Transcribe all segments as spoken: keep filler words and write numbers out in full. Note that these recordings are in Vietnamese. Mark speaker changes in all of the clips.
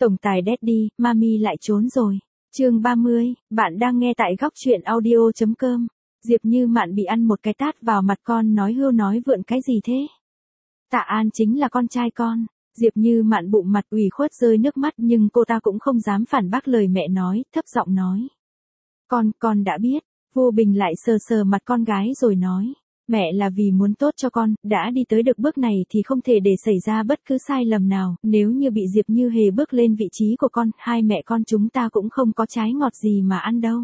Speaker 1: Tổng tài Daddy, Mami lại trốn rồi. Chương ba mươi, bạn đang nghe tại góc truyện audio chấm com. Diệp Như Mạn bị ăn một cái tát vào mặt con nói hưu nói vượn cái gì thế? Tạ An chính là con trai con. Diệp Như Mạn bụng mặt ủy khuất rơi nước mắt nhưng cô ta cũng không dám phản bác lời mẹ nói, thấp giọng nói. Con, con đã biết. Vô Bình lại sờ sờ mặt con gái rồi nói. Mẹ là vì muốn tốt cho con, đã đi tới được bước này thì không thể để xảy ra bất cứ sai lầm nào, nếu như bị Diệp Như Hề bước lên vị trí của con, hai mẹ con chúng ta cũng không có trái ngọt gì mà ăn đâu.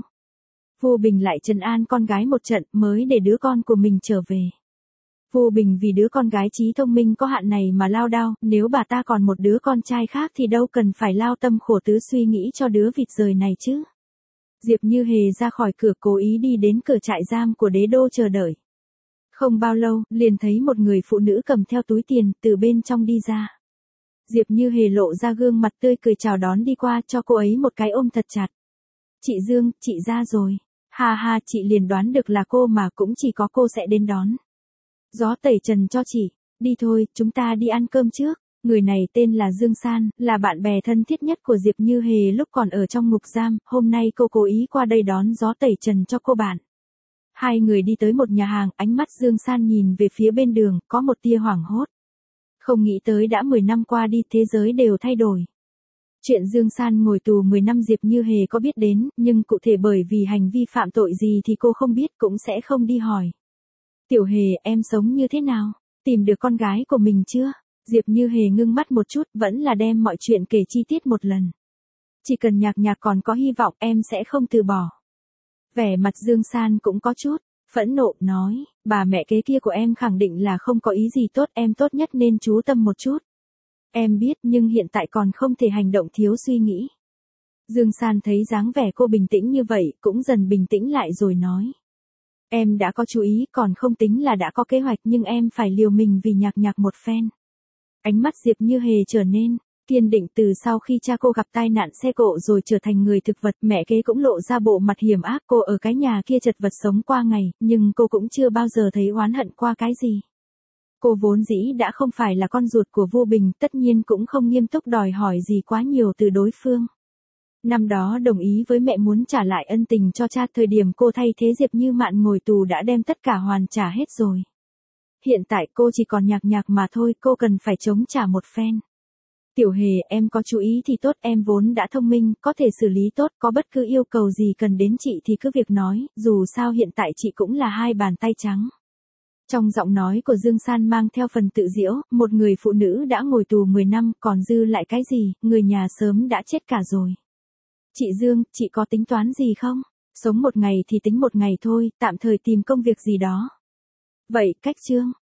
Speaker 1: Vô Bình lại trấn an con gái một trận mới để đứa con của mình trở về. Vô Bình vì đứa con gái trí thông minh có hạn này mà lao đao, nếu bà ta còn một đứa con trai khác thì đâu cần phải lao tâm khổ tứ suy nghĩ cho đứa vịt rời này chứ. Diệp Như Hề ra khỏi cửa cố ý đi đến cửa trại giam của đế đô chờ đợi. Không bao lâu, liền thấy một người phụ nữ cầm theo túi tiền, từ bên trong đi ra. Diệp Như Hề lộ ra gương mặt tươi cười chào đón đi qua cho cô ấy một cái ôm thật chặt. Chị Dương, chị ra rồi. Ha ha, chị liền đoán được là cô mà cũng chỉ có cô sẽ đến đón. Gió tẩy trần cho chị. Đi thôi, chúng ta đi ăn cơm trước. Người này tên là Dương San, là bạn bè thân thiết nhất của Diệp Như Hề lúc còn ở trong ngục giam. Hôm nay cô cố ý qua đây đón gió tẩy trần cho cô bạn. Hai người đi tới một nhà hàng, ánh mắt Dương San nhìn về phía bên đường, có một tia hoảng hốt. Không nghĩ tới đã mười năm qua đi, thế giới đều thay đổi. Chuyện Dương San ngồi tù mười năm Diệp Như Hề có biết đến, nhưng cụ thể bởi vì hành vi phạm tội gì thì cô không biết, cũng sẽ không đi hỏi. Tiểu Hề, em sống như thế nào? Tìm được con gái của mình chưa? Diệp Như Hề ngưng mắt một chút, vẫn là đem mọi chuyện kể chi tiết một lần. Chỉ cần Nhạc Nhạc còn có hy vọng, em sẽ không từ bỏ. Vẻ mặt Dương San cũng có chút phẫn nộ, nói, bà mẹ kế kia của em khẳng định là không có ý gì tốt, em tốt nhất nên chú tâm một chút. Em biết nhưng hiện tại còn không thể hành động thiếu suy nghĩ. Dương San thấy dáng vẻ cô bình tĩnh như vậy, cũng dần bình tĩnh lại rồi nói. Em đã có chú ý, còn không tính là đã có kế hoạch, nhưng em phải liều mình vì Nhạc Nhạc một phen. Ánh mắt Diệp Như Hề trở nên kiên định. Từ sau khi cha cô gặp tai nạn xe cộ rồi trở thành người thực vật, mẹ kế cũng lộ ra bộ mặt hiểm ác. Cô ở cái nhà kia chật vật sống qua ngày, nhưng cô cũng chưa bao giờ thấy oán hận qua cái gì. Cô vốn dĩ đã không phải là con ruột của Vô Bình, tất nhiên cũng không nghiêm túc đòi hỏi gì quá nhiều từ đối phương. Năm đó đồng ý với mẹ muốn trả lại ân tình cho cha, thời điểm cô thay thế Diệp Như Mạn ngồi tù đã đem tất cả hoàn trả hết rồi. Hiện tại cô chỉ còn Nhạc Nhạc mà thôi, cô cần phải chống trả một phen. Tiểu Hề, em có chú ý thì tốt, em vốn đã thông minh, có thể xử lý tốt, có bất cứ yêu cầu gì cần đến chị thì cứ việc nói, dù sao hiện tại chị cũng là hai bàn tay trắng. Trong giọng nói của Dương San mang theo phần tự giễu, một người phụ nữ đã ngồi tù mười năm, còn dư lại cái gì, người nhà sớm đã chết cả rồi. Chị Dương, chị có tính toán gì không? Sống một ngày thì tính một ngày thôi, tạm thời tìm công việc gì đó. Vậy, cách Trương,